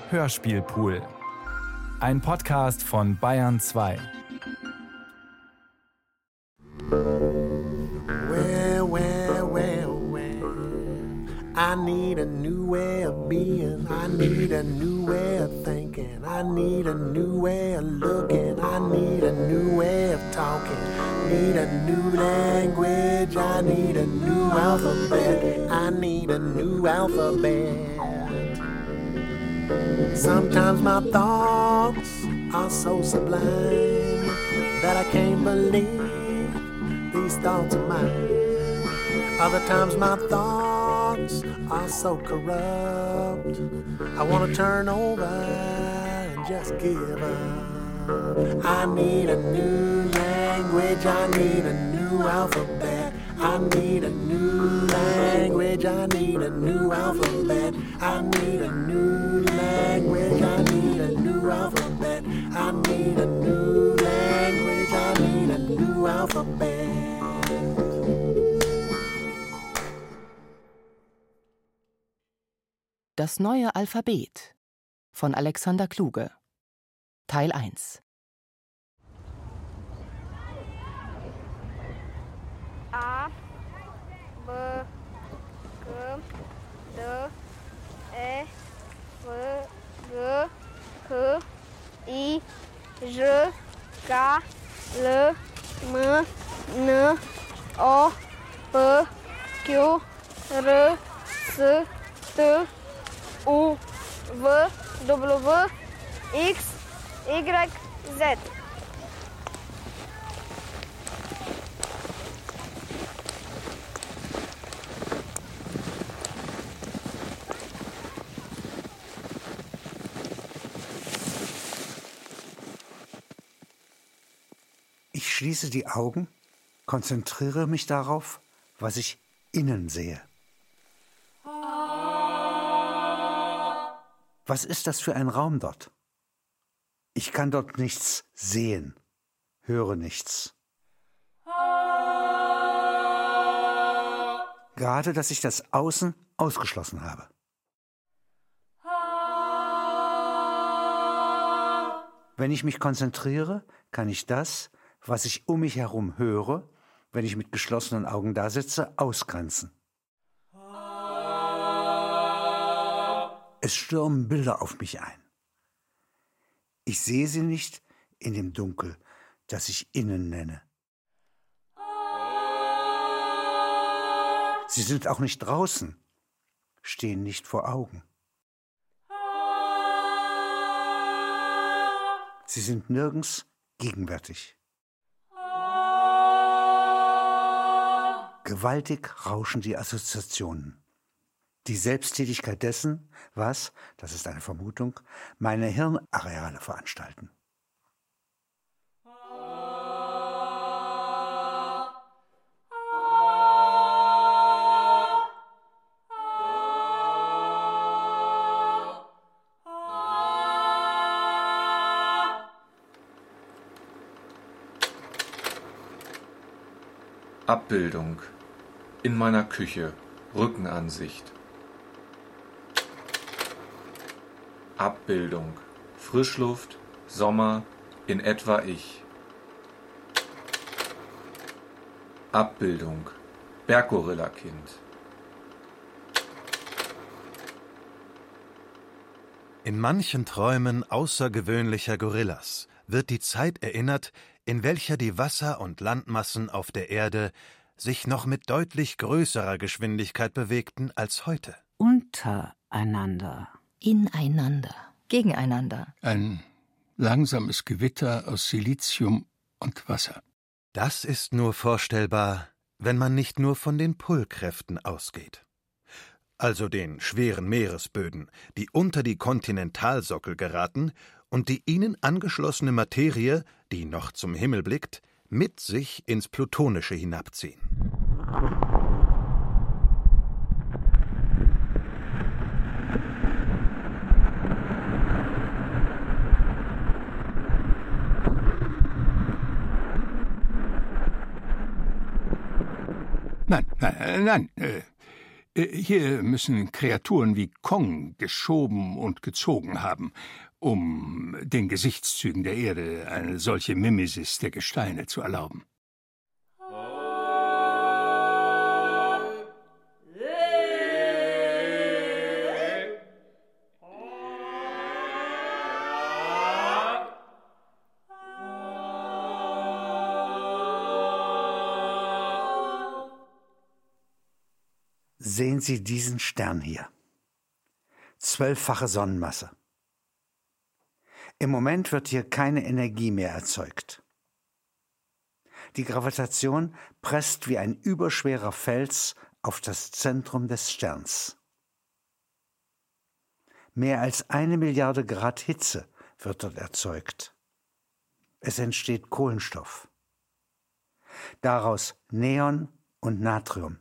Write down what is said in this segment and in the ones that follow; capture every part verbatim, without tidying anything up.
Hörspielpool. Ein Podcast von Bayern zwei. Well, well, well, well. I need a new way of being. I need a new way of thinking. I need a new way of looking. I need a new way of talking. Need a new language. I need a new alphabet. I need a new alphabet. Sometimes my thoughts are so sublime that I can't believe these thoughts are mine. Other times my thoughts are so corrupt, I want to turn over and just give up. I need a new language, I need a new alphabet. I need a new language, I need a new alphabet. I need a new language, I need a new alphabet. I need a new language, I need a new alphabet. Das neue Alphabet von Alexander Kluge. Teil eins. A, B, G, D, E, F, G, H, I, J, K, L, M, N, O, P, Q, R, S, T, U, V, W, X, Y, Z. Ich schließe die Augen, konzentriere mich darauf, was ich innen sehe. Was ist das für ein Raum dort? Ich kann dort nichts sehen, höre nichts. Gerade, dass ich das Außen ausgeschlossen habe. Wenn ich mich konzentriere, kann ich das, was ich um mich herum höre, wenn ich mit geschlossenen Augen da sitze, ausgrenzen. Es stürmen Bilder auf mich ein. Ich sehe sie nicht in dem Dunkel, das ich innen nenne. Sie sind auch nicht draußen, stehen nicht vor Augen. Sie sind nirgends gegenwärtig. Gewaltig rauschen die Assoziationen. Die Selbsttätigkeit dessen, was, das ist eine Vermutung, meine Hirnareale veranstalten. Abbildung. In meiner Küche. Rückenansicht. Abbildung. Frischluft. Sommer. In etwa ich. Abbildung. Berggorillakind. In manchen Träumen außergewöhnlicher Gorillas wird die Zeit erinnert, in welcher die Wasser- und Landmassen auf der Erde sich noch mit deutlich größerer Geschwindigkeit bewegten als heute. Untereinander. Ineinander. Gegeneinander. Ein langsames Gewitter aus Silizium und Wasser. Das ist nur vorstellbar, wenn man nicht nur von den Pullkräften ausgeht. Also den schweren Meeresböden, die unter die Kontinentalsockel geraten und die ihnen angeschlossene Materie, die noch zum Himmel blickt, mit sich ins Plutonische hinabziehen. Nein, nein, nein. Äh, Hier müssen Kreaturen wie Kong geschoben und gezogen haben, um den Gesichtszügen der Erde eine solche Mimesis der Gesteine zu erlauben. Sehen Sie diesen Stern hier. Zwölffache Sonnenmasse. Im Moment wird hier keine Energie mehr erzeugt. Die Gravitation presst wie ein überschwerer Fels auf das Zentrum des Sterns. Mehr als eine Milliarde Grad Hitze wird dort erzeugt. Es entsteht Kohlenstoff. Daraus Neon und Natrium.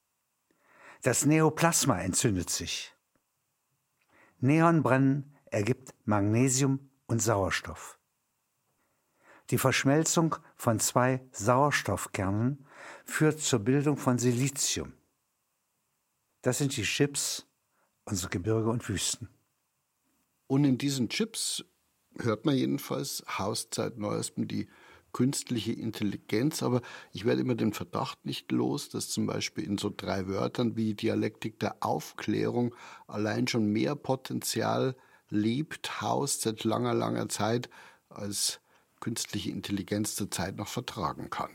Das Neoplasma entzündet sich. Neonbrennen ergibt Magnesium und Sauerstoff. Die Verschmelzung von zwei Sauerstoffkernen führt zur Bildung von Silizium. Das sind die Chips, unsere Gebirge und Wüsten. Und in diesen Chips, hört man jedenfalls, haust seit Neuestem die künstliche Intelligenz, aber ich werde immer den Verdacht nicht los, dass zum Beispiel in so drei Wörtern wie Dialektik der Aufklärung allein schon mehr Potenzial lebt, haust seit langer, langer Zeit, als künstliche Intelligenz zurzeit noch vertragen kann.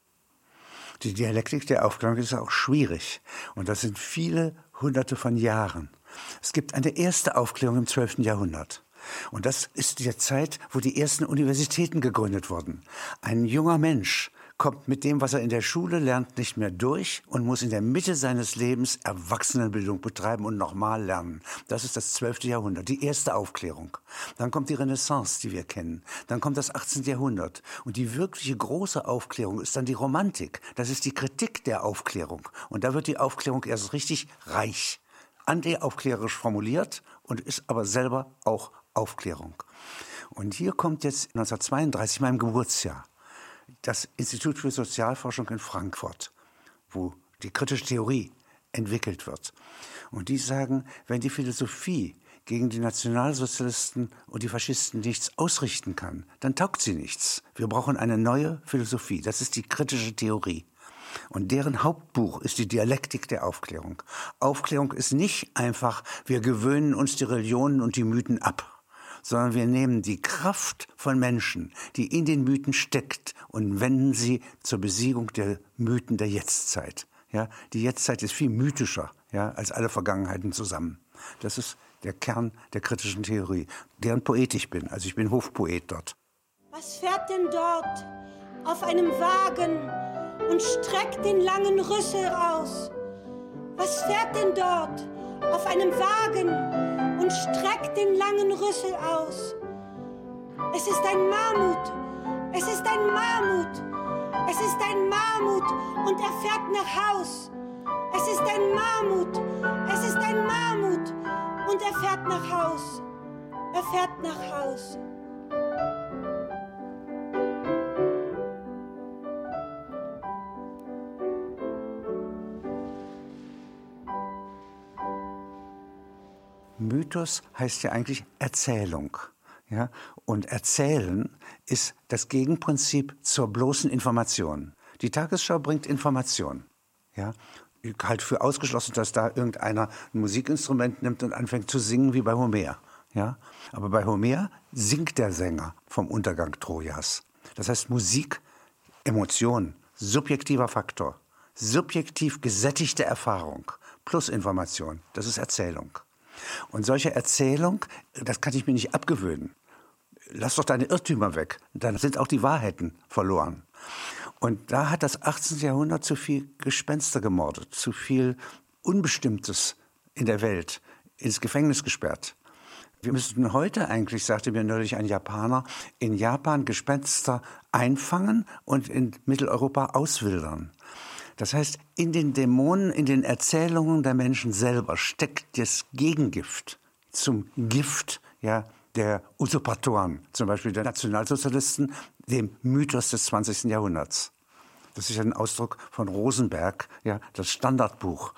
Die Dialektik der Aufklärung ist auch schwierig und das sind viele Hunderte von Jahren. Es gibt eine erste Aufklärung im zwölften Jahrhundert. Und das ist die Zeit, wo die ersten Universitäten gegründet wurden. Ein junger Mensch kommt mit dem, was er in der Schule lernt, nicht mehr durch und muss in der Mitte seines Lebens Erwachsenenbildung betreiben und nochmal lernen. Das ist das zwölfte Jahrhundert, die erste Aufklärung. Dann kommt die Renaissance, die wir kennen. Dann kommt das achtzehnte Jahrhundert. Und die wirkliche große Aufklärung ist dann die Romantik. Das ist die Kritik der Aufklärung. Und da wird die Aufklärung erst richtig reich, anti-aufklärerisch formuliert und ist aber selber auch Aufklärung. Und hier kommt jetzt neunzehnhundertzweiunddreißig, meinem Geburtsjahr, das Institut für Sozialforschung in Frankfurt, wo die kritische Theorie entwickelt wird. Und die sagen, wenn die Philosophie gegen die Nationalsozialisten und die Faschisten nichts ausrichten kann, dann taugt sie nichts. Wir brauchen eine neue Philosophie. Das ist die kritische Theorie. Und deren Hauptbuch ist die Dialektik der Aufklärung. Aufklärung ist nicht einfach, wir gewöhnen uns die Religionen und die Mythen ab, sondern wir nehmen die Kraft von Menschen, die in den Mythen steckt, und wenden sie zur Besiegung der Mythen der Jetztzeit. Ja, die Jetztzeit ist viel mythischer, ja, als alle Vergangenheiten zusammen. Das ist der Kern der kritischen Theorie, deren Poet ich bin. Also ich bin Hofpoet dort. Was fährt denn dort auf einem Wagen und streckt den langen Rüssel aus? Was fährt denn dort auf einem Wagen und streckt den langen Rüssel aus? Es ist ein Mammut, es ist ein Mammut, es ist ein Mammut und er fährt nach Haus. Es ist ein Mammut, es ist ein Mammut und er fährt nach Haus. Er fährt nach Haus. Mythos heißt ja eigentlich Erzählung. Ja? Und Erzählen ist das Gegenprinzip zur bloßen Information. Die Tagesschau bringt Information. Ja? Ich halte für ausgeschlossen, dass da irgendeiner ein Musikinstrument nimmt und anfängt zu singen wie bei Homer. Ja? Aber bei Homer singt der Sänger vom Untergang Trojas. Das heißt Musik, Emotion, subjektiver Faktor, subjektiv gesättigte Erfahrung plus Information. Das ist Erzählung. Und solche Erzählung, das kann ich mir nicht abgewöhnen. Lass doch deine Irrtümer weg, dann sind auch die Wahrheiten verloren. Und da hat das achtzehnte Jahrhundert zu viel Gespenster gemordet, zu viel Unbestimmtes in der Welt ins Gefängnis gesperrt. Wir müssten heute eigentlich, sagte mir neulich ein Japaner, in Japan Gespenster einfangen und in Mitteleuropa auswildern. Das heißt, in den Dämonen, in den Erzählungen der Menschen selber steckt das Gegengift zum Gift, ja, der Usurpatoren, zum Beispiel der Nationalsozialisten, dem Mythos des zwanzigsten Jahrhunderts. Das ist ein Ausdruck von Rosenberg, ja, das Standardbuch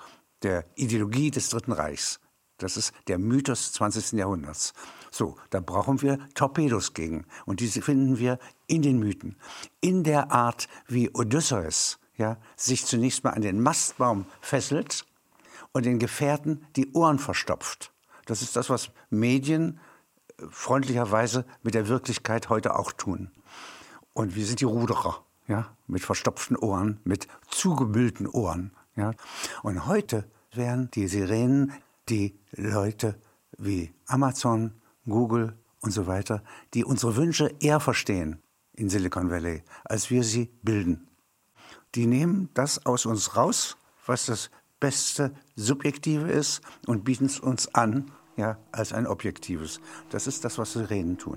der Ideologie des Dritten Reichs. Das ist der Mythos des zwanzigsten Jahrhunderts. So, da brauchen wir Torpedos gegen. Und diese finden wir in den Mythen. In der Art, wie Odysseus ja, sich zunächst mal an den Mastbaum fesselt und den Gefährten die Ohren verstopft. Das ist das, was Medien freundlicherweise mit der Wirklichkeit heute auch tun. Und wir sind die Ruderer, ja, mit verstopften Ohren, mit zugemüllten Ohren. Ja. Und heute wären die Sirenen die Leute wie Amazon, Google und so weiter, die unsere Wünsche eher verstehen in Silicon Valley, als wir sie bilden. Die nehmen das aus uns raus, was das beste Subjektive ist, und bieten es uns an, ja, als ein Objektives. Das ist das, was Sirenen tun.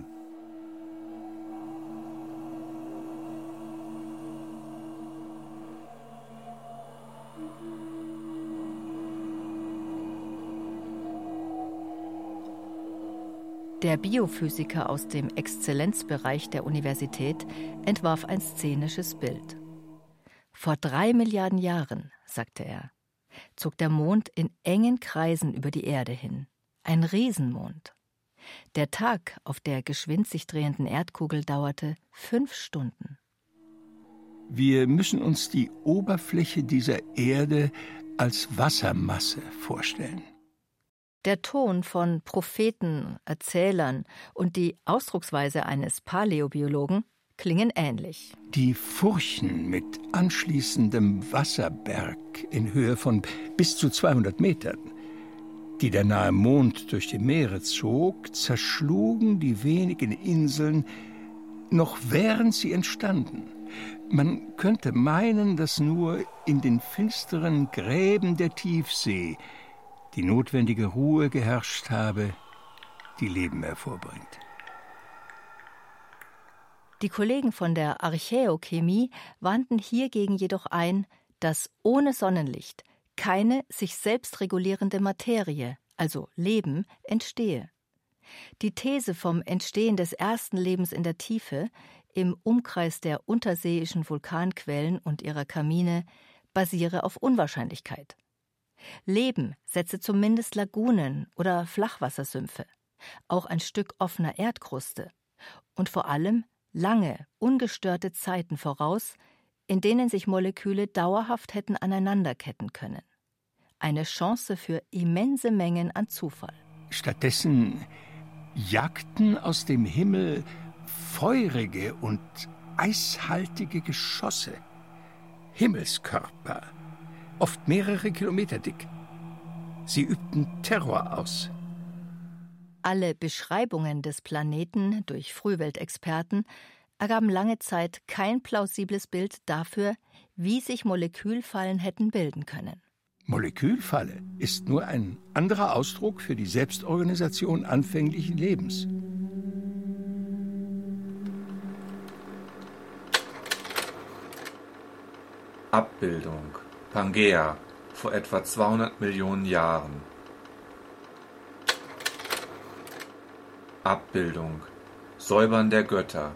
Der Biophysiker aus dem Exzellenzbereich der Universität entwarf ein szenisches Bild. Vor drei Milliarden Jahren, sagte er, zog der Mond in engen Kreisen über die Erde hin. Ein Riesenmond. Der Tag auf der geschwind sich drehenden Erdkugel dauerte fünf Stunden. Wir müssen uns die Oberfläche dieser Erde als Wassermasse vorstellen. Der Ton von Propheten, Erzählern und die Ausdrucksweise eines Paläobiologen klingen ähnlich. Die Furchen mit anschließendem Wasserberg in Höhe von bis zu zweihundert Metern, die der nahe Mond durch die Meere zog, zerschlugen die wenigen Inseln, noch während sie entstanden. Man könnte meinen, dass nur in den finsteren Gräben der Tiefsee die notwendige Ruhe geherrscht habe, die Leben hervorbringt. Die Kollegen von der Archäochemie wandten hiergegen jedoch ein, dass ohne Sonnenlicht keine sich selbst regulierende Materie, also Leben, entstehe. Die These vom Entstehen des ersten Lebens in der Tiefe, im Umkreis der unterseeischen Vulkanquellen und ihrer Kamine, basiere auf Unwahrscheinlichkeit. Leben setze zumindest Lagunen oder Flachwassersümpfe, auch ein Stück offener Erdkruste und vor allem lange, ungestörte Zeiten voraus, in denen sich Moleküle dauerhaft hätten aneinanderketten können. Eine Chance für immense Mengen an Zufall. Stattdessen jagten aus dem Himmel feurige und eishaltige Geschosse, Himmelskörper, oft mehrere Kilometer dick. Sie übten Terror aus. Alle Beschreibungen des Planeten durch Frühweltexperten ergaben lange Zeit kein plausibles Bild dafür, wie sich Molekülfallen hätten bilden können. Molekülfalle ist nur ein anderer Ausdruck für die Selbstorganisation anfänglichen Lebens. Abbildung Pangäa vor etwa zweihundert Millionen Jahren. Abbildung Säubern der Götter.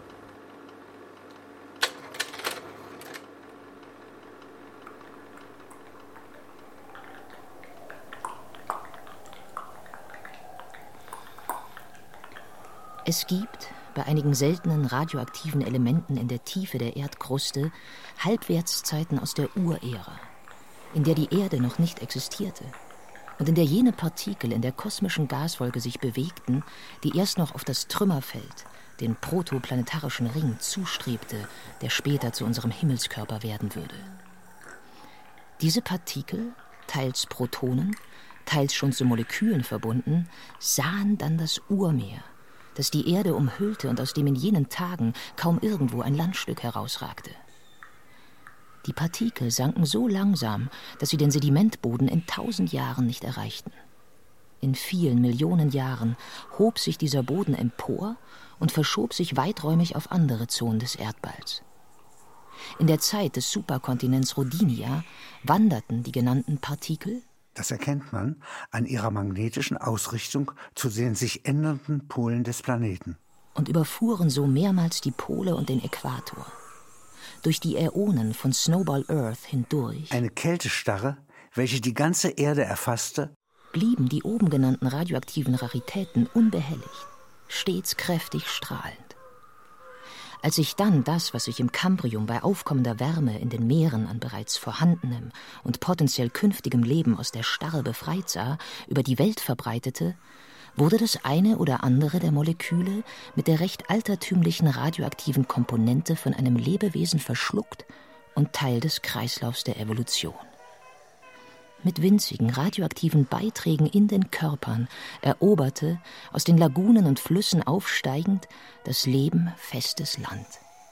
Es gibt bei einigen seltenen radioaktiven Elementen in der Tiefe der Erdkruste Halbwertszeiten aus der Urära, in der die Erde noch nicht existierte und in der jene Partikel in der kosmischen Gaswolke sich bewegten, die erst noch auf das Trümmerfeld, den protoplanetarischen Ring, zustrebte, der später zu unserem Himmelskörper werden würde. Diese Partikel, teils Protonen, teils schon zu Molekülen verbunden, sahen dann das Urmeer, das die Erde umhüllte und aus dem in jenen Tagen kaum irgendwo ein Landstück herausragte. Die Partikel sanken so langsam, dass sie den Sedimentboden in tausend Jahren nicht erreichten. In vielen Millionen Jahren hob sich dieser Boden empor und verschob sich weiträumig auf andere Zonen des Erdballs. In der Zeit des Superkontinents Rodinia wanderten die genannten Partikel. Das erkennt man an ihrer magnetischen Ausrichtung zu den sich ändernden Polen des Planeten. Und überfuhren so mehrmals die Pole und den Äquator. Durch die Äonen von Snowball Earth hindurch. Eine Kältestarre welche die ganze Erde erfasste, blieben die oben genannten radioaktiven Raritäten unbehelligt, stets kräftig strahlend. Als sich dann das, was sich im Kambrium bei aufkommender Wärme in den Meeren an bereits vorhandenem und potenziell künftigem Leben aus der Starre befreit sah, über die Welt verbreitete, wurde das eine oder andere der Moleküle mit der recht altertümlichen radioaktiven Komponente von einem Lebewesen verschluckt und Teil des Kreislaufs der Evolution. Mit winzigen radioaktiven Beiträgen in den Körpern eroberte, aus den Lagunen und Flüssen aufsteigend, das Leben festes Land.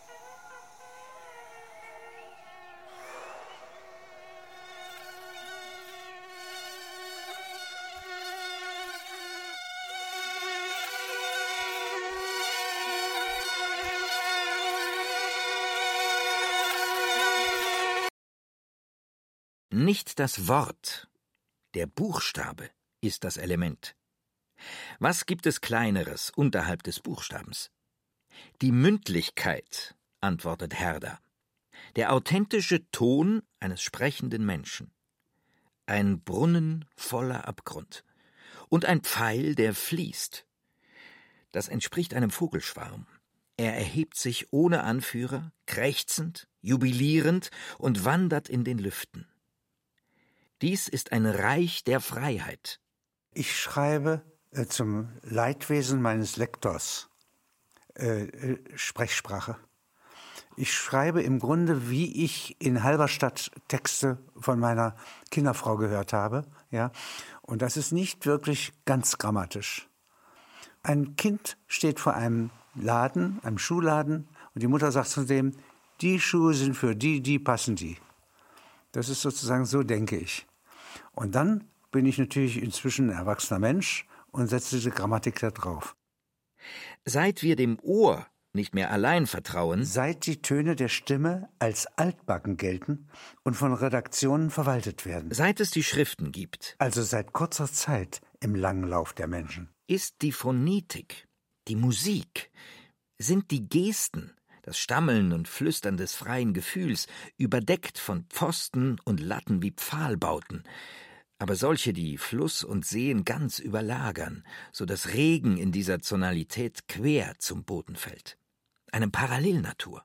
Nicht das Wort, der Buchstabe ist das Element. Was gibt es Kleineres unterhalb des Buchstabens? Die Mündlichkeit, antwortet Herder. Der authentische Ton eines sprechenden Menschen. Ein Brunnen voller Abgrund. Und ein Pfeil, der fließt. Das entspricht einem Vogelschwarm. Er erhebt sich ohne Anführer, krächzend, jubilierend und wandert in den Lüften. Dies ist ein Reich der Freiheit. Ich schreibe äh, zum Leidwesen meines Lektors äh, äh, Sprechsprache. Ich schreibe im Grunde, wie ich in Halberstadt Texte von meiner Kinderfrau gehört habe. Ja? Und das ist nicht wirklich ganz grammatisch. Ein Kind steht vor einem Laden, einem Schuhladen, und die Mutter sagt zu dem, die Schuhe sind für die, die passen die. Das ist sozusagen, so denke ich. Und dann bin ich natürlich inzwischen ein erwachsener Mensch und setze diese Grammatik da drauf. Seit wir dem Ohr nicht mehr allein vertrauen, seit die Töne der Stimme als altbacken gelten und von Redaktionen verwaltet werden, seit es die Schriften gibt, also seit kurzer Zeit im langen Lauf der Menschen, ist die Phonetik, die Musik, sind die Gesten, das Stammeln und Flüstern des freien Gefühls, überdeckt von Pfosten und Latten wie Pfahlbauten, aber solche, die Fluss und Seen ganz überlagern, so dass Regen in dieser Zonalität quer zum Boden fällt. Eine Parallelnatur.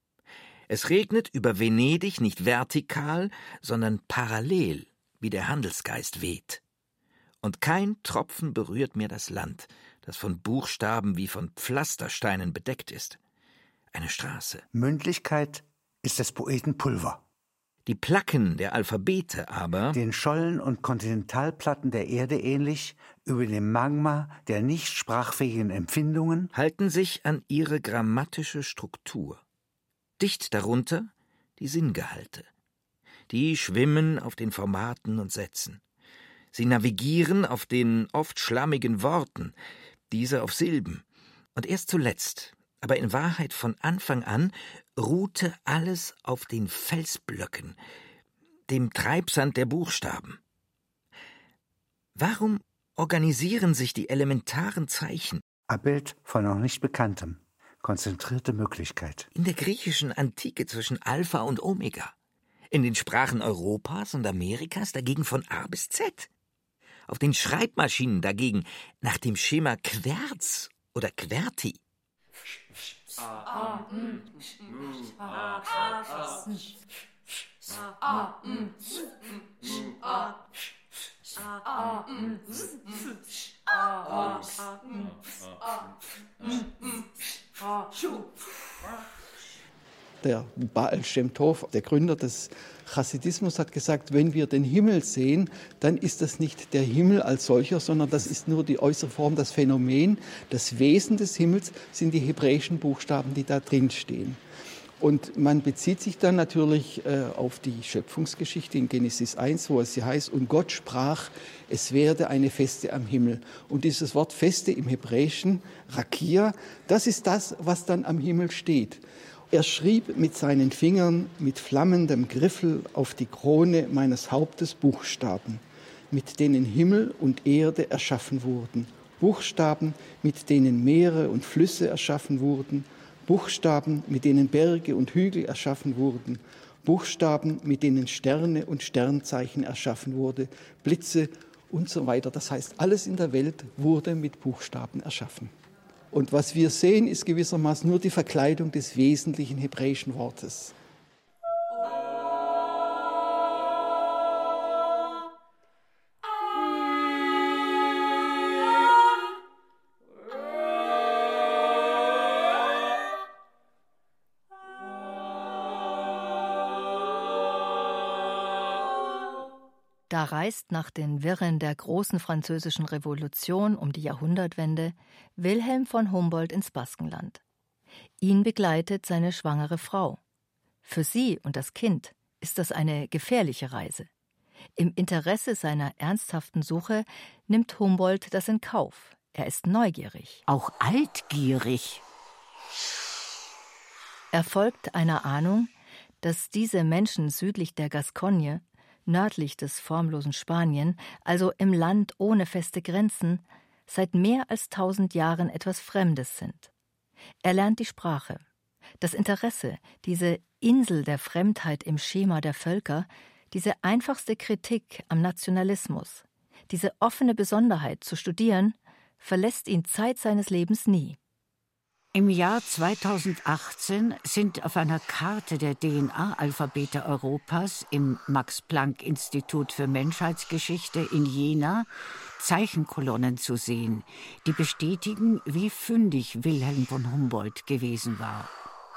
Es regnet über Venedig nicht vertikal, sondern parallel, wie der Handelsgeist weht. Und kein Tropfen berührt mir das Land, das von Buchstaben wie von Pflastersteinen bedeckt ist. Eine Straße. Mündlichkeit ist des Poeten Pulver. Die Placken der Alphabete aber, den Schollen und Kontinentalplatten der Erde ähnlich, über dem Magma der nicht sprachfähigen Empfindungen, halten sich an ihre grammatische Struktur. Dicht darunter die Sinngehalte. Die schwimmen auf den Formaten und Sätzen. Sie navigieren auf den oft schlammigen Worten, diese auf Silben. Und erst zuletzt, aber in Wahrheit von Anfang an, ruhte alles auf den Felsblöcken, dem Treibsand der Buchstaben. Warum organisieren sich die elementaren Zeichen? Abbild von noch nicht Bekanntem, konzentrierte Möglichkeit. In der griechischen Antike zwischen Alpha und Omega, in den Sprachen Europas und Amerikas dagegen von A bis Z, auf den Schreibmaschinen dagegen nach dem Schema Querz oder Querti. Der Baal Shem Tov, der Gründer des Chassidismus, hat gesagt, wenn wir den Himmel sehen, dann ist das nicht der Himmel als solcher, sondern das ist nur die äußere Form, das Phänomen. Das Wesen des Himmels sind die hebräischen Buchstaben, die da drin stehen. Und man bezieht sich dann natürlich äh, auf die Schöpfungsgeschichte in Genesis eins, wo es heißt, und Gott sprach, es werde eine Feste am Himmel. Und dieses Wort Feste im Hebräischen, Rakia, das ist das, was dann am Himmel steht. Er schrieb mit seinen Fingern mit flammendem Griffel auf die Krone meines Hauptes Buchstaben, mit denen Himmel und Erde erschaffen wurden, Buchstaben, mit denen Meere und Flüsse erschaffen wurden, Buchstaben, mit denen Berge und Hügel erschaffen wurden, Buchstaben, mit denen Sterne und Sternzeichen erschaffen wurde, Blitze und so weiter. Das heißt, alles in der Welt wurde mit Buchstaben erschaffen. Und was wir sehen, ist gewissermaßen nur die Verkleidung des wesentlichen hebräischen Wortes. Da reist nach den Wirren der großen französischen Revolution um die Jahrhundertwende Wilhelm von Humboldt ins Baskenland. Ihn begleitet seine schwangere Frau. Für sie und das Kind ist das eine gefährliche Reise. Im Interesse seiner ernsthaften Suche nimmt Humboldt das in Kauf. Er ist neugierig. Auch altgierig. Er folgt einer Ahnung, dass diese Menschen südlich der Gascogne, nördlich des formlosen Spanien, also im Land ohne feste Grenzen, seit mehr als tausend Jahren etwas Fremdes sind. Er lernt die Sprache. Das Interesse, diese Insel der Fremdheit im Schema der Völker, diese einfachste Kritik am Nationalismus, diese offene Besonderheit zu studieren, verlässt ihn Zeit seines Lebens nie. Im Jahr zweitausendachtzehn sind auf einer Karte der D N A-Alphabete Europas im Max-Planck-Institut für Menschheitsgeschichte in Jena Zeichenkolonnen zu sehen, die bestätigen, wie fündig Wilhelm von Humboldt gewesen war.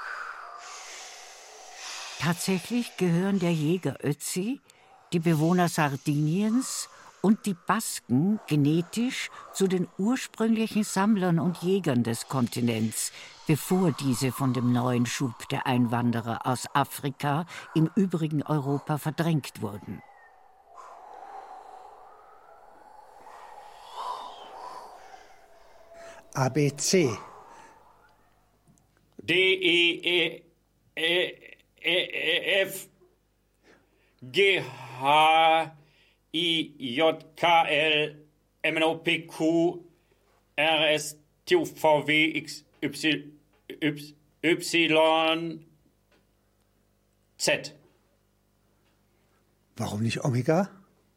Tatsächlich gehören der Jäger Ötzi, die Bewohner Sardiniens und die Basken genetisch zu den ursprünglichen Sammlern und Jägern des Kontinents, bevor diese von dem neuen Schub der Einwanderer aus Afrika im übrigen Europa verdrängt wurden. A B C. D, E, E, E, E, F, G, H, I, J, K, L, M, N, O, P, Q, R, S, T, U, V, W, X, Y, Y, Z. Warum nicht Omega?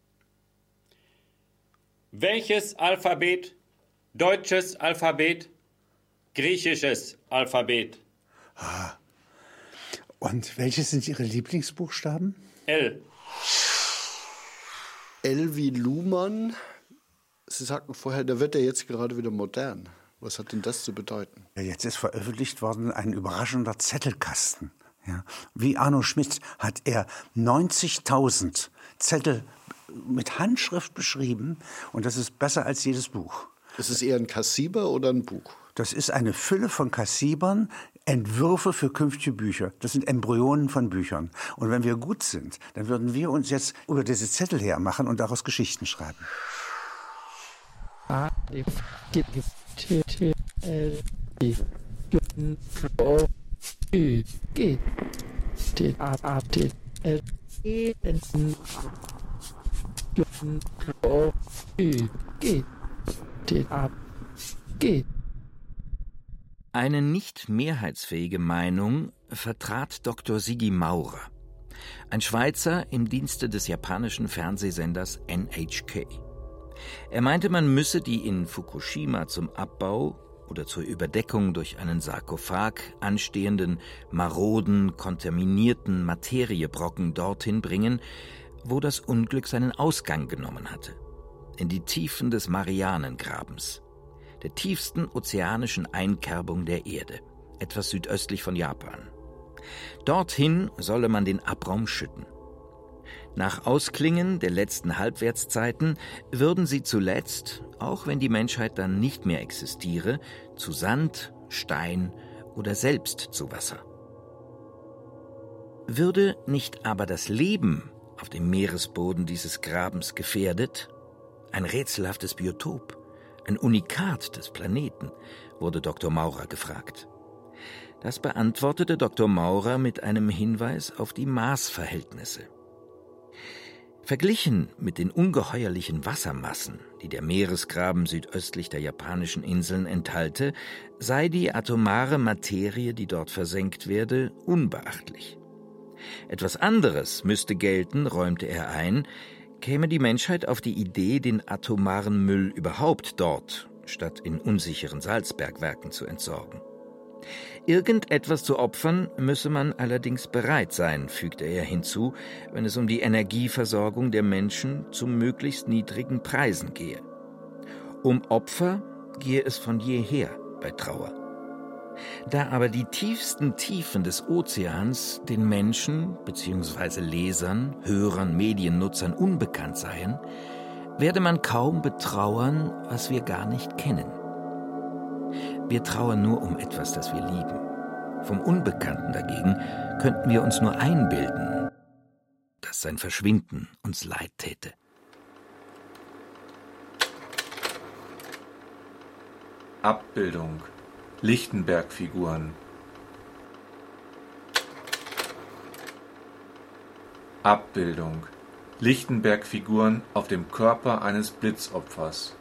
Welches Alphabet? Deutsches Alphabet? Griechisches Alphabet? Ah. Und welche sind Ihre Lieblingsbuchstaben? L. L wie Luhmann. Sie sagten vorher, da wird er jetzt gerade wieder modern. Was hat denn das zu bedeuten? Ja, jetzt ist veröffentlicht worden ein überraschender Zettelkasten. Ja. Wie Arno Schmidt hat er neunzigtausend Zettel mit Handschrift beschrieben. Und das ist besser als jedes Buch. Ist es eher ein Kassiber oder ein Buch? Das ist eine Fülle von Kassibern, Entwürfe für künftige Bücher. Das sind Embryonen von Büchern. Und wenn wir gut sind, dann würden wir uns jetzt über diese Zettel hermachen und daraus Geschichten schreiben. A, F, G, T, T, L, E, J, O, Ü, G, T, A, A, T, L, E, N, J, O, Ü, G, T, A, G. Eine nicht mehrheitsfähige Meinung vertrat Doktor Sigi Maurer, ein Schweizer im Dienste des japanischen Fernsehsenders N H K. Er meinte, man müsse die in Fukushima zum Abbau oder zur Überdeckung durch einen Sarkophag anstehenden, maroden, kontaminierten Materiebrocken dorthin bringen, wo das Unglück seinen Ausgang genommen hatte, in die Tiefen des Marianengrabens, der tiefsten ozeanischen Einkerbung der Erde, etwas südöstlich von Japan. Dorthin solle man den Abraum schütten. Nach Ausklingen der letzten Halbwertszeiten würden sie zuletzt, auch wenn die Menschheit dann nicht mehr existiere, zu Sand, Stein oder selbst zu Wasser. Würde nicht aber das Leben auf dem Meeresboden dieses Grabens gefährdet? Ein rätselhaftes Biotop, ein Unikat des Planeten, wurde Doktor Maurer gefragt. Das beantwortete Doktor Maurer mit einem Hinweis auf die Maßverhältnisse. Verglichen mit den ungeheuerlichen Wassermassen, die der Meeresgraben südöstlich der japanischen Inseln enthalte, sei die atomare Materie, die dort versenkt werde, unbeachtlich. Etwas anderes müsste gelten, räumte er ein, käme die Menschheit auf die Idee, den atomaren Müll überhaupt dort, statt in unsicheren Salzbergwerken zu entsorgen. Irgendetwas zu opfern müsse man allerdings bereit sein, fügte er hinzu, wenn es um die Energieversorgung der Menschen zu möglichst niedrigen Preisen gehe. Um Opfer gehe es von jeher bei Trauer. Da aber die tiefsten Tiefen des Ozeans den Menschen bzw. Lesern, Hörern, Mediennutzern unbekannt seien, werde man kaum betrauern, was wir gar nicht kennen. Wir trauern nur um etwas, das wir lieben. Vom Unbekannten dagegen könnten wir uns nur einbilden, dass sein Verschwinden uns leid täte. Abbildung: Lichtenberg-Figuren. Abbildung: Lichtenberg-Figuren auf dem Körper eines Blitzopfers.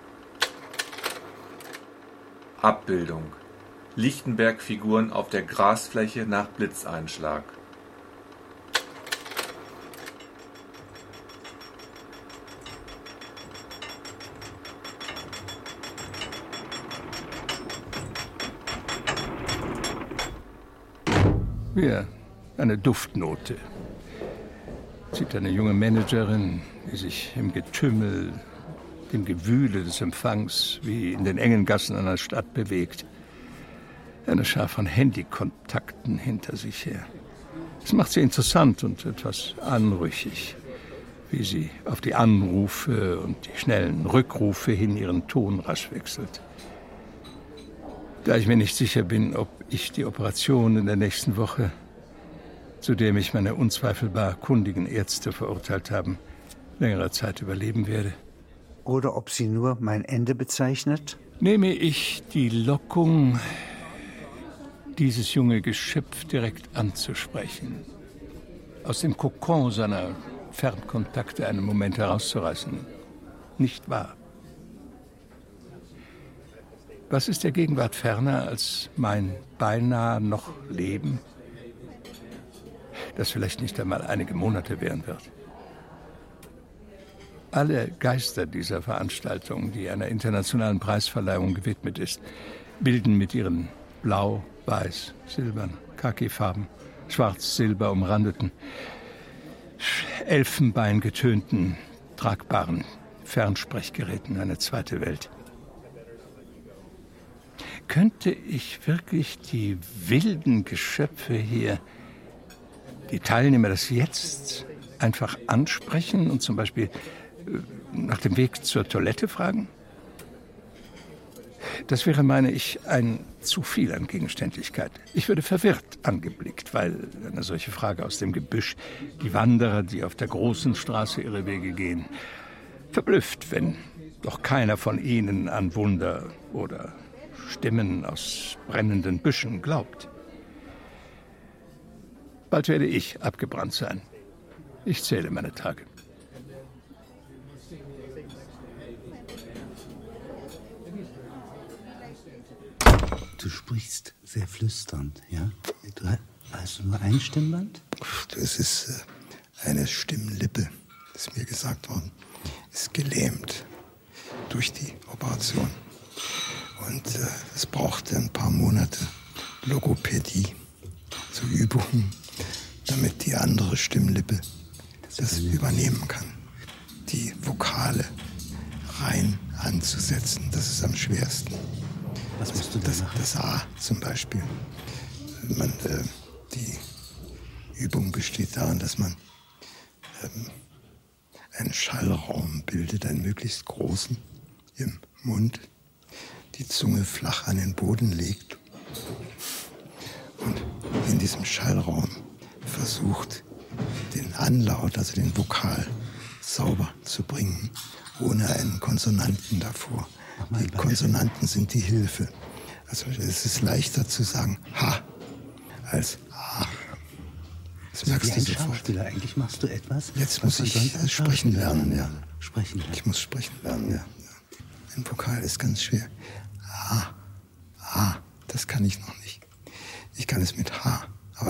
Abbildung: Lichtenberg-Figuren auf der Grasfläche nach Blitzeinschlag. Ja, eine Duftnote. Sieht eine junge Managerin, die sich im Getümmel, dem Gewühle des Empfangs wie in den engen Gassen einer Stadt bewegt. Eine Schar von Handykontakten hinter sich her. Es macht sie interessant und etwas anrüchig, wie sie auf die Anrufe und die schnellen Rückrufe hin ihren Ton rasch wechselt. Da ich mir nicht sicher bin, ob ich die Operation in der nächsten Woche, zu der mich meine unzweifelbar kundigen Ärzte verurteilt haben, längere Zeit überleben werde. Oder ob sie nur mein Ende bezeichnet? Nehme ich die Lockung, dieses junge Geschöpf direkt anzusprechen, aus dem Kokon seiner Fernkontakte einen Moment herauszureißen, nicht wahr? Was ist der Gegenwart ferner als mein beinahe noch Leben, das vielleicht nicht einmal einige Monate währen wird? Alle Geister dieser Veranstaltung, die einer internationalen Preisverleihung gewidmet ist, bilden mit ihren blau, weiß, silbern, Khaki-Farben, schwarz-silber umrandeten, elfenbeingetönten, tragbaren Fernsprechgeräten eine zweite Welt. Könnte ich wirklich die wilden Geschöpfe hier, die Teilnehmer des Jetzt, einfach ansprechen und zum Beispiel nach dem Weg zur Toilette fragen? Das wäre, meine ich, ein zu viel an Gegenständlichkeit. Ich würde verwirrt angeblickt, weil eine solche Frage aus dem Gebüsch die Wanderer, die auf der großen Straße ihre Wege gehen, verblüfft, wenn doch keiner von ihnen an Wunder oder Stimmen aus brennenden Büschen glaubt. Bald werde ich abgebrannt sein. Ich zähle meine Tage. Du sprichst sehr flüsternd, ja? Du hast du nur ein Stimmband? Das ist äh, eine Stimmlippe, ist mir gesagt worden. Ist gelähmt durch die Operation. Und äh, es brauchte ein paar Monate Logopädie, so Übungen, damit die andere Stimmlippe das, das übernehmen kann. Die Vokale rein anzusetzen, das ist am schwersten. Was musst du da das, machen? Das A zum Beispiel. Man, äh, die Übung besteht darin, dass man ähm, einen Schallraum bildet, einen möglichst großen, im Mund, die Zunge flach an den Boden legt und in diesem Schallraum versucht, den Anlaut, also den Vokal, sauber zu bringen, ohne einen Konsonanten davor. Die Konsonanten sind die Hilfe. Also es ist leichter zu sagen Ha als A. Das so merkst wie du ein sofort. Schauspieler. Eigentlich machst du etwas. Jetzt muss ich sprechen lernen, ja. Sprechen lernen. Ich muss sprechen lernen, ja. ja. Ein Vokal ist ganz schwer. A, A, das kann ich noch nicht. Ich kann es mit H, aber das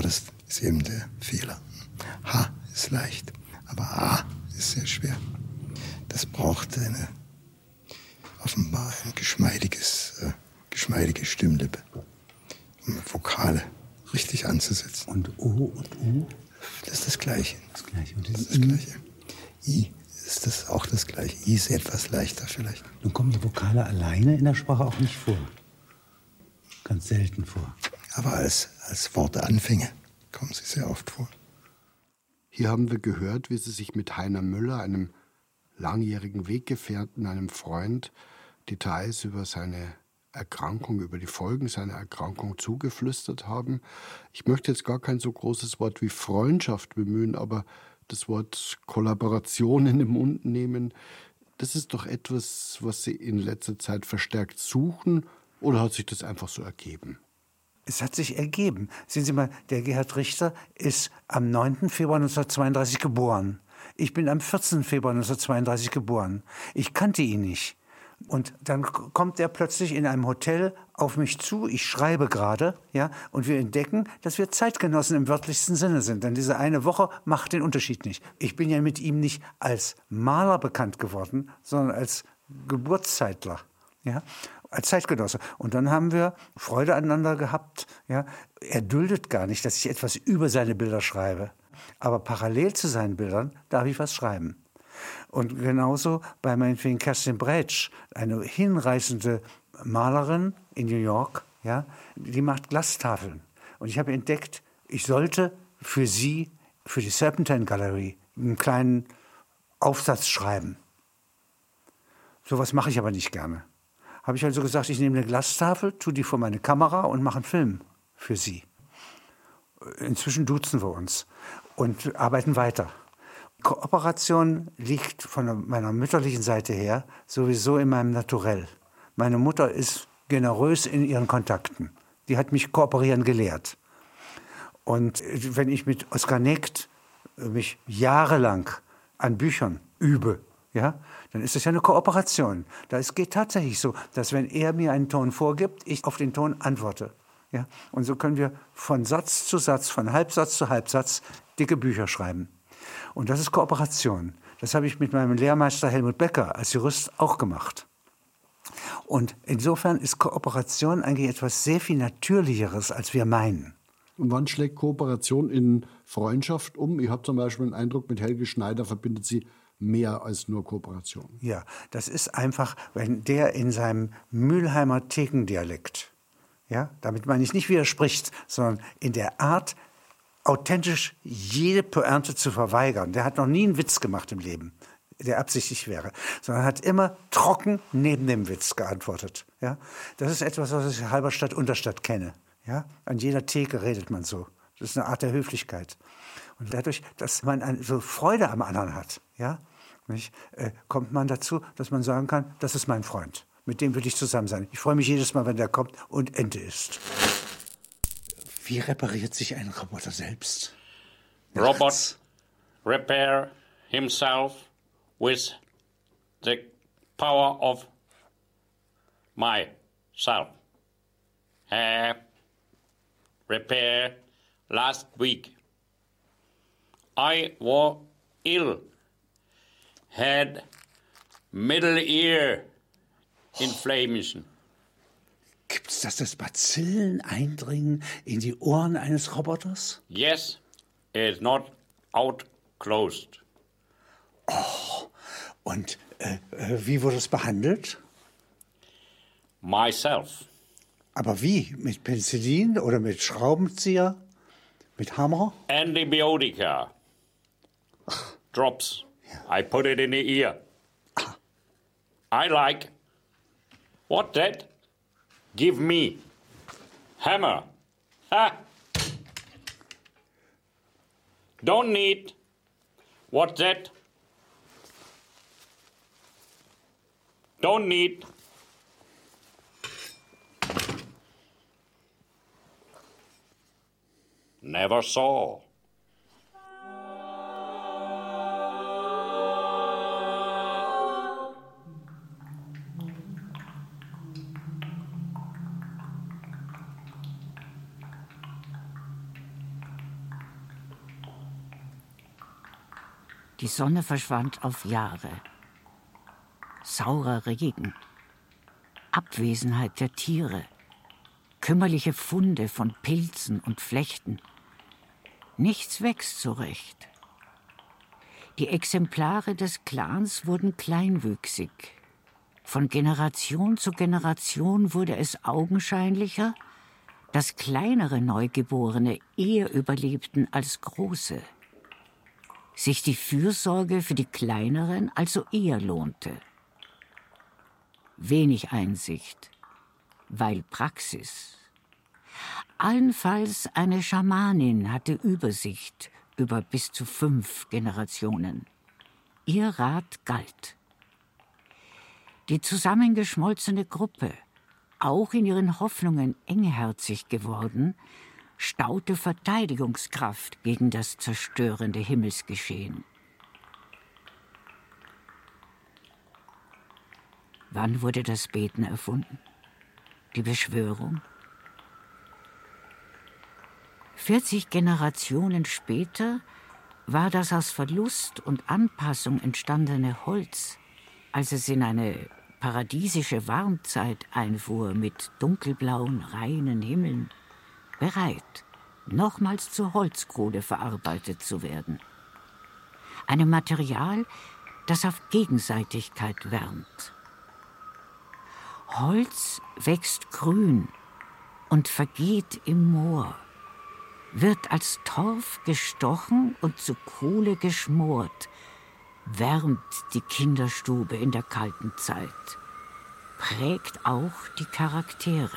ist eben der Fehler. H ist leicht, aber A ist sehr schwer. Das braucht eine, offenbar ein geschmeidiges, äh, geschmeidige Stimmlippe, um Vokale richtig anzusetzen. Und O und U? Das ist das Gleiche. Das Gleiche. Und das ist das Gleiche. I ist das auch das Gleiche. I ist etwas leichter vielleicht. Nun kommen die Vokale alleine in der Sprache auch nicht vor. Ganz selten vor. Aber als, als Worteanfänge kommen sie sehr oft vor. Hier haben wir gehört, wie sie sich mit Heiner Müller, einem langjährigen Weggefährten, einem Freund, Details über seine Erkrankung, über die Folgen seiner Erkrankung zugeflüstert haben. Ich möchte jetzt gar kein so großes Wort wie Freundschaft bemühen, aber das Wort Kollaboration in den Mund nehmen, das ist doch etwas, was Sie in letzter Zeit verstärkt suchen, oder hat sich das einfach so ergeben? Es hat sich ergeben. Sehen Sie mal, der Gerhard Richter ist am neunten Februar neunzehnhundertzweiunddreißig geboren. Ich bin am vierzehnten Februar neunzehnhundertzweiunddreißig geboren. Ich kannte ihn nicht. Und dann kommt er plötzlich in einem Hotel auf mich zu, ich schreibe gerade, ja, und wir entdecken, dass wir Zeitgenossen im wörtlichsten Sinne sind. Denn diese eine Woche macht den Unterschied nicht. Ich bin ja mit ihm nicht als Maler bekannt geworden, sondern als Geburtszeitler, ja, als Zeitgenosse. Und dann haben wir Freude aneinander gehabt. Ja. Er duldet gar nicht, dass ich etwas über seine Bilder schreibe. Aber parallel zu seinen Bildern darf ich was schreiben. Und genauso bei meinetwegen Kerstin Bretsch, eine hinreißende Malerin in New York, ja, die macht Glastafeln. Und ich habe entdeckt, ich sollte für sie, für die Serpentine Gallery, einen kleinen Aufsatz schreiben. Sowas mache ich aber nicht gerne. Habe ich also gesagt, ich nehme eine Glastafel, tue die vor meine Kamera und mache einen Film für sie. Inzwischen duzen wir uns und arbeiten weiter. Kooperation liegt von meiner mütterlichen Seite her sowieso in meinem Naturell. Meine Mutter ist generös in ihren Kontakten. Die hat mich kooperieren gelehrt. Und wenn ich mit Oskar Negт mich jahrelang an Büchern übe, ja, dann ist das ja eine Kooperation. Da es geht tatsächlich so, dass wenn er mir einen Ton vorgibt, ich auf den Ton antworte. Ja? Und so können wir von Satz zu Satz, von Halbsatz zu Halbsatz dicke Bücher schreiben. Und das ist Kooperation. Das habe ich mit meinem Lehrmeister Helmut Becker als Jurist auch gemacht. Und insofern ist Kooperation eigentlich etwas sehr viel Natürlicheres, als wir meinen. Und wann schlägt Kooperation in Freundschaft um? Ich habe zum Beispiel den Eindruck, mit Helge Schneider verbindet sie mehr als nur Kooperation. Ja, das ist einfach, wenn der in seinem Mülheimer Thekendialekt, ja, damit meine ich nicht widerspricht, sondern in der Art, authentisch jede Pointe zu verweigern. Der hat noch nie einen Witz gemacht im Leben, der absichtlich wäre, sondern hat immer trocken neben dem Witz geantwortet. Ja? Das ist etwas, was ich in Halberstadt Unterstadt kenne. Ja? An jeder Theke redet man so. Das ist eine Art der Höflichkeit. Und dadurch, dass man eine, so Freude am anderen hat, ja, nicht, äh, kommt man dazu, dass man sagen kann, das ist mein Freund. Mit dem will ich zusammen sein. Ich freue mich jedes Mal, wenn der kommt und Ente isst. Wie repariert sich ein Roboter selbst? Robot repair himself with the power of myself. Uh, repair last week. I was ill, had middle ear inflammation. Gibt es das, dass Bazillen eindringen in die Ohren eines Roboters? Yes, it's not out closed. Oh, und äh, äh, wie wurde es behandelt? Myself. Aber wie? Mit Penicillin oder mit Schraubenzieher? Mit Hammer? Antibiotica. Drops. I put it in the ear. I like. What that? Give me. Hammer. Ha! Don't need. What's that? Don't need. Never saw. Die Sonne verschwand auf Jahre. Saurer Regen, Abwesenheit der Tiere, kümmerliche Funde von Pilzen und Flechten. Nichts wächst zurecht. Die Exemplare des Clans wurden kleinwüchsig. Von Generation zu Generation wurde es augenscheinlicher, dass kleinere Neugeborene eher überlebten als große. Sich die Fürsorge für die Kleineren also eher lohnte. Wenig Einsicht, weil Praxis. Allenfalls eine Schamanin hatte Übersicht über bis zu fünf Generationen. Ihr Rat galt. Die zusammengeschmolzene Gruppe, auch in ihren Hoffnungen engherzig geworden, staute Verteidigungskraft gegen das zerstörende Himmelsgeschehen. Wann wurde das Beten erfunden? Die Beschwörung? vierzig Generationen später war das aus Verlust und Anpassung entstandene Holz, als es in eine paradiesische Warmzeit einfuhr mit dunkelblauen, reinen Himmeln, bereit, nochmals zur Holzkohle verarbeitet zu werden. Einem Material, das auf Gegenseitigkeit wärmt. Holz wächst grün und vergeht im Moor, wird als Torf gestochen und zu Kohle geschmort, wärmt die Kinderstube in der kalten Zeit, prägt auch die Charaktere.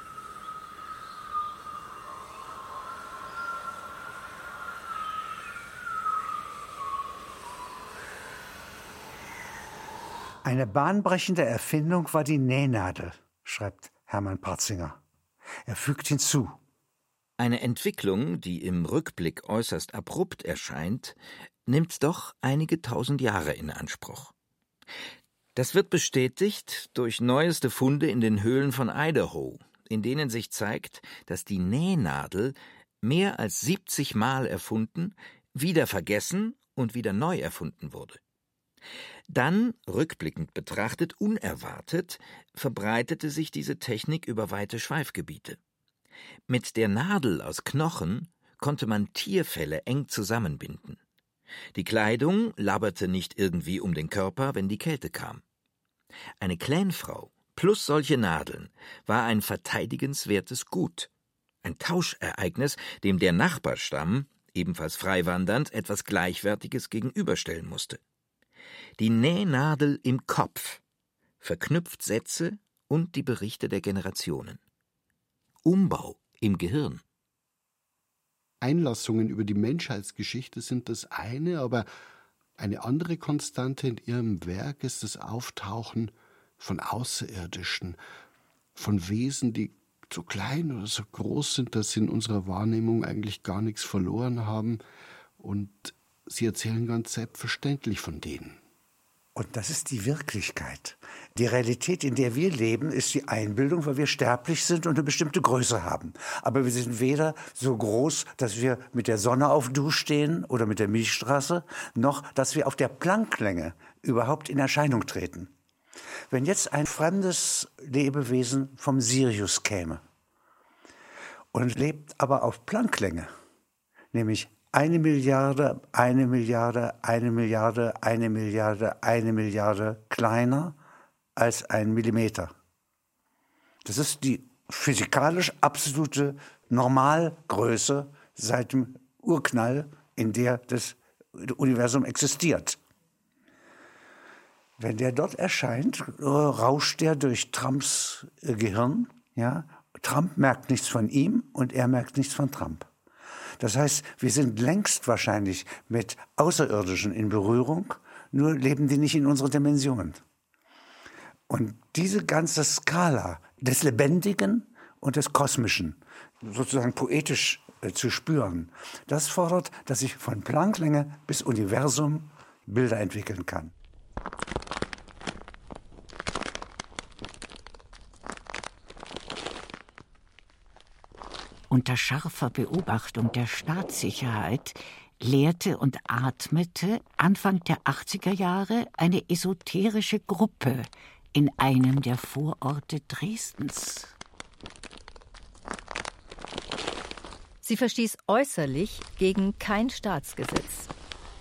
Eine bahnbrechende Erfindung war die Nähnadel, schreibt Hermann Parzinger. Er fügt hinzu: Eine Entwicklung, die im Rückblick äußerst abrupt erscheint, nimmt doch einige tausend Jahre in Anspruch. Das wird bestätigt durch neueste Funde in den Höhlen von Idaho, in denen sich zeigt, dass die Nähnadel mehr als siebzig Mal erfunden, wieder vergessen und wieder neu erfunden wurde. Dann, rückblickend betrachtet, unerwartet, verbreitete sich diese Technik über weite Schweifgebiete. Mit der Nadel aus Knochen konnte man Tierfelle eng zusammenbinden. Die Kleidung labberte nicht irgendwie um den Körper, wenn die Kälte kam. Eine Clanfrau plus solche Nadeln war ein verteidigenswertes Gut, ein Tauschereignis, dem der Nachbarstamm, ebenfalls freiwandernd, etwas Gleichwertiges gegenüberstellen musste. Die Nähnadel im Kopf verknüpft Sätze und die Berichte der Generationen. Umbau im Gehirn. Einlassungen über die Menschheitsgeschichte sind das eine, aber eine andere Konstante in ihrem Werk ist das Auftauchen von Außerirdischen, von Wesen, die so klein oder so groß sind, dass sie in unserer Wahrnehmung eigentlich gar nichts verloren haben, und sie erzählen ganz selbstverständlich von denen. Und das ist die Wirklichkeit. Die Realität, in der wir leben, ist die Einbildung, weil wir sterblich sind und eine bestimmte Größe haben. Aber wir sind weder so groß, dass wir mit der Sonne auf Du stehen oder mit der Milchstraße, noch dass wir auf der Plancklänge überhaupt in Erscheinung treten. Wenn jetzt ein fremdes Lebewesen vom Sirius käme und lebt aber auf Plancklänge, nämlich Eine Milliarde, eine Milliarde, eine Milliarde, eine Milliarde, eine Milliarde kleiner als ein Millimeter. Das ist die physikalisch absolute Normalgröße seit dem Urknall, in der das Universum existiert. Wenn der dort erscheint, rauscht der durch Trumps Gehirn. Ja? Trump merkt nichts von ihm und er merkt nichts von Trump. Das heißt, wir sind längst wahrscheinlich mit Außerirdischen in Berührung, nur leben die nicht in unserer Dimension. Und diese ganze Skala des Lebendigen und des Kosmischen, sozusagen poetisch äh, zu spüren, das fordert, dass ich von Plancklänge bis Universum Bilder entwickeln kann. Unter scharfer Beobachtung der Staatssicherheit lehrte und atmete Anfang der achtziger Jahre eine esoterische Gruppe in einem der Vororte Dresdens. Sie verstieß äußerlich gegen kein Staatsgesetz.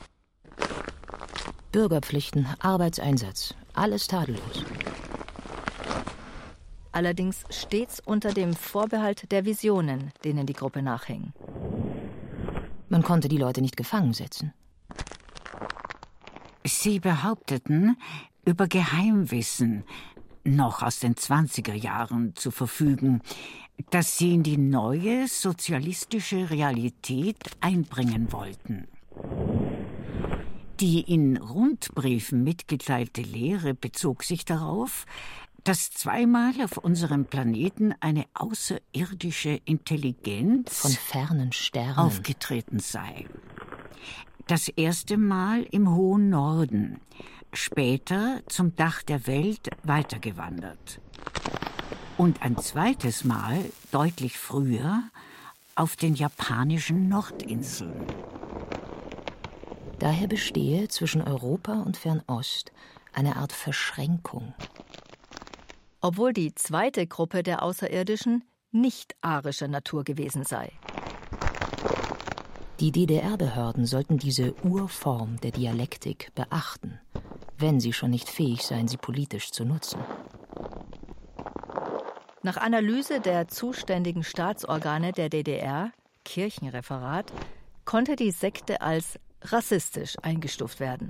Bürgerpflichten, Arbeitseinsatz, alles tadellos. Allerdings stets unter dem Vorbehalt der Visionen, denen die Gruppe nachhing. Man konnte die Leute nicht gefangen setzen. Sie behaupteten, über Geheimwissen, noch aus den zwanziger Jahren, zu verfügen, das sie in die neue sozialistische Realität einbringen wollten. Die in Rundbriefen mitgeteilte Lehre bezog sich darauf, dass zweimal auf unserem Planeten eine außerirdische Intelligenz von fernen Sternen aufgetreten sei. Das erste Mal im hohen Norden, später zum Dach der Welt weitergewandert. Und ein zweites Mal, deutlich früher, auf den japanischen Nordinseln. Daher bestehe zwischen Europa und Fernost eine Art Verschränkung. Obwohl die zweite Gruppe der Außerirdischen nicht arischer Natur gewesen sei. Die D D R-Behörden sollten diese Urform der Dialektik beachten, wenn sie schon nicht fähig seien, sie politisch zu nutzen. Nach Analyse der zuständigen Staatsorgane der D D R, Kirchenreferat, konnte die Sekte als rassistisch eingestuft werden.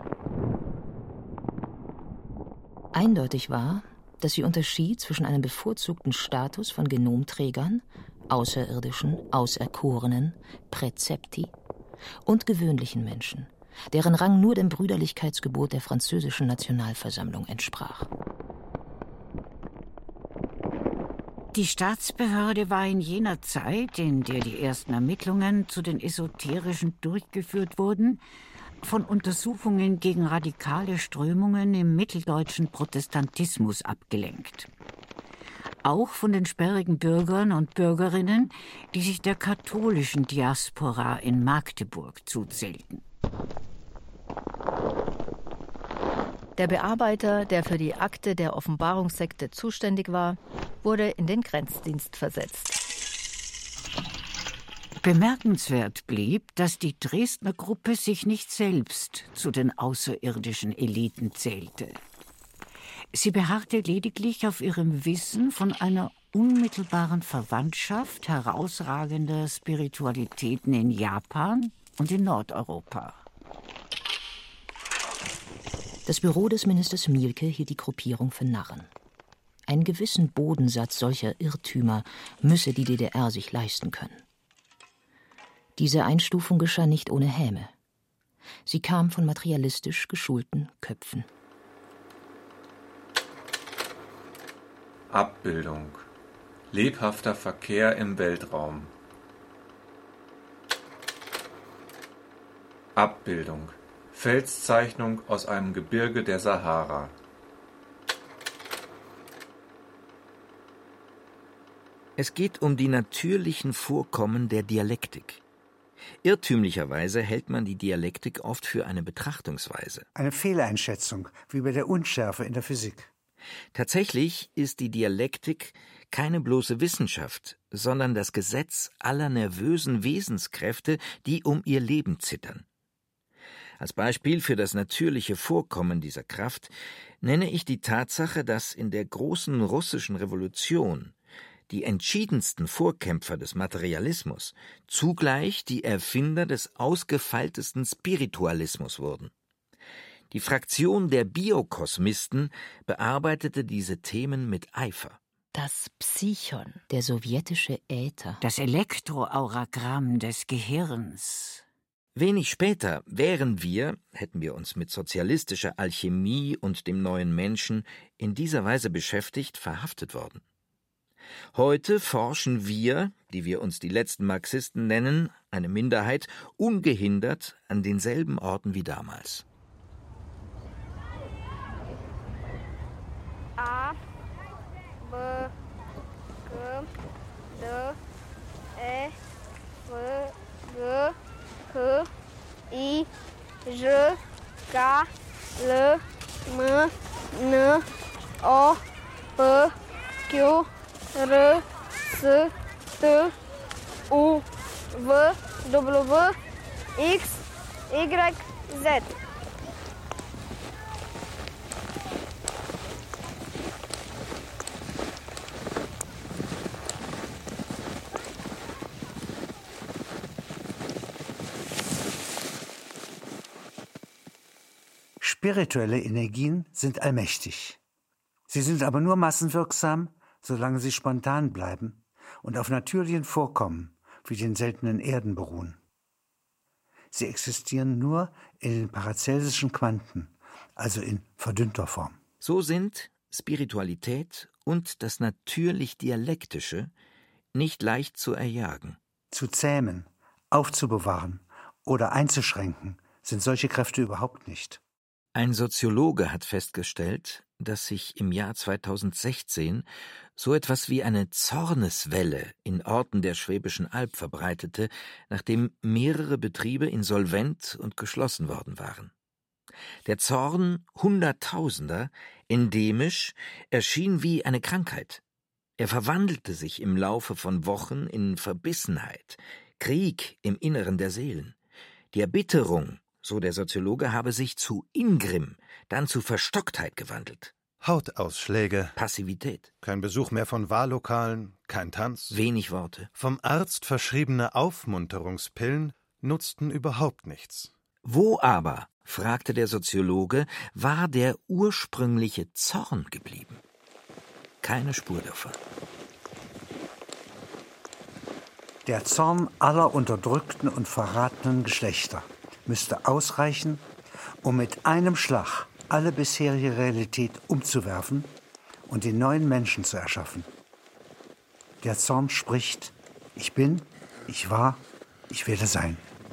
Eindeutig war, dass sie unterschied zwischen einem bevorzugten Status von Genomträgern, Außerirdischen, Auserkorenen, Präzepti und gewöhnlichen Menschen, deren Rang nur dem Brüderlichkeitsgebot der französischen Nationalversammlung entsprach. Die Staatsbehörde war in jener Zeit, in der die ersten Ermittlungen zu den Esoterischen durchgeführt wurden, von Untersuchungen gegen radikale Strömungen im mitteldeutschen Protestantismus abgelenkt. Auch von den sperrigen Bürgern und Bürgerinnen, die sich der katholischen Diaspora in Magdeburg zuzählten. Der Bearbeiter, der für die Akte der Offenbarungssekte zuständig war, wurde in den Grenzdienst versetzt. Bemerkenswert blieb, dass die Dresdner Gruppe sich nicht selbst zu den außerirdischen Eliten zählte. Sie beharrte lediglich auf ihrem Wissen von einer unmittelbaren Verwandtschaft herausragender Spiritualitäten in Japan und in Nordeuropa. Das Büro des Ministers Mielke hielt die Gruppierung für Narren. Einen gewissen Bodensatz solcher Irrtümer müsse die D D R sich leisten können. Diese Einstufung geschah nicht ohne Häme. Sie kam von materialistisch geschulten Köpfen. Abbildung. Lebhafter Verkehr im Weltraum. Abbildung. Felszeichnung aus einem Gebirge der Sahara. Es geht um die natürlichen Vorkommen der Dialektik. Irrtümlicherweise hält man die Dialektik oft für eine Betrachtungsweise. Eine Fehleinschätzung, wie bei der Unschärfe in der Physik. Tatsächlich ist die Dialektik keine bloße Wissenschaft, sondern das Gesetz aller nervösen Wesenskräfte, die um ihr Leben zittern. Als Beispiel für das natürliche Vorkommen dieser Kraft nenne ich die Tatsache, dass in der großen russischen Revolution die entschiedensten Vorkämpfer des Materialismus zugleich die Erfinder des ausgefeiltesten Spiritualismus wurden. Die Fraktion der Biokosmisten bearbeitete diese Themen mit Eifer. Das Psychon, der sowjetische Äther, das Elektroauragramm des Gehirns. Wenig später wären wir, hätten wir uns mit sozialistischer Alchemie und dem neuen Menschen in dieser Weise beschäftigt, verhaftet worden. Heute forschen wir, die wir uns die letzten Marxisten nennen, eine Minderheit, ungehindert an denselben Orten wie damals. A, B, G, D, E, F, G, H, K, L, M, N, O, P, Q, R, S, T, U, V, W, X, Y, Z. Spirituelle Energien sind allmächtig. Sie sind aber nur massenwirksam, solange sie spontan bleiben und auf natürlichen Vorkommen wie den seltenen Erden beruhen. Sie existieren nur in den paracelsischen Quanten, also in verdünnter Form. So sind Spiritualität und das natürlich Dialektische nicht leicht zu erjagen. Zu zähmen, aufzubewahren oder einzuschränken sind solche Kräfte überhaupt nicht. Ein Soziologe hat festgestellt, dass sich im Jahr zweitausendsechzehn so etwas wie eine Zorneswelle in Orten der Schwäbischen Alb verbreitete, nachdem mehrere Betriebe insolvent und geschlossen worden waren. Der Zorn Hunderttausender, endemisch, erschien wie eine Krankheit. Er verwandelte sich im Laufe von Wochen in Verbissenheit, Krieg im Inneren der Seelen. Die Erbitterung, so der Soziologe, habe sich zu Ingrimm, dann zu Verstocktheit gewandelt. Hautausschläge. Passivität. Kein Besuch mehr von Wahllokalen, kein Tanz. Wenig Worte. Vom Arzt verschriebene Aufmunterungspillen nutzten überhaupt nichts. Wo aber, fragte der Soziologe, war der ursprüngliche Zorn geblieben? Keine Spur davon. Der Zorn aller unterdrückten und verratenen Geschlechter müsste ausreichen, um mit einem Schlag alle bisherige Realität umzuwerfen und den neuen Menschen zu erschaffen. Der Zorn spricht: Ich bin, ich war, ich werde sein.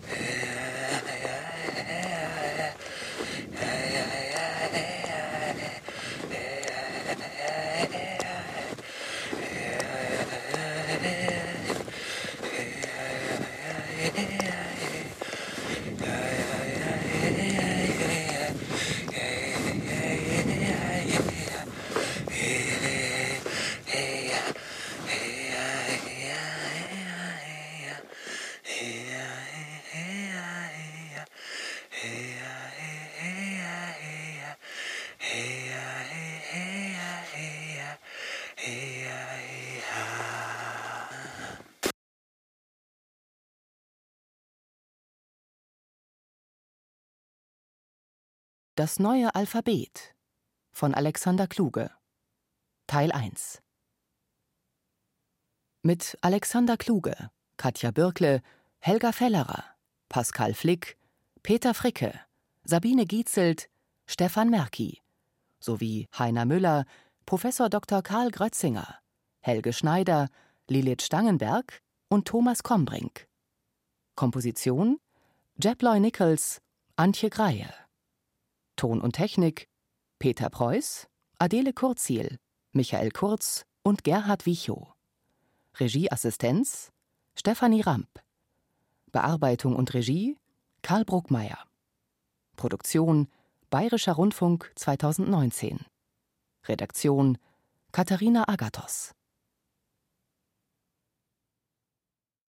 Das neue Alphabet von Alexander Kluge. Teil eins. Mit Alexander Kluge, Katja Birkle, Helga Fellerer, Pascal Flick, Peter Fricke, Sabine Gietzelt, Stefan Merki sowie Heiner Müller, Professor Doktor Karl Grötzinger, Helge Schneider, Lilith Stangenberg und Thomas Kombrink. Komposition Jeploy Nichols, Antje Greie. Ton und Technik Peter Preuß, Adele Kurzil, Michael Kurz und Gerhard Wichow. Regieassistenz Stefanie Ramp. Bearbeitung und Regie Karl Bruckmeier. Produktion Bayerischer Rundfunk zweitausendneunzehn. Redaktion Katharina Agathos.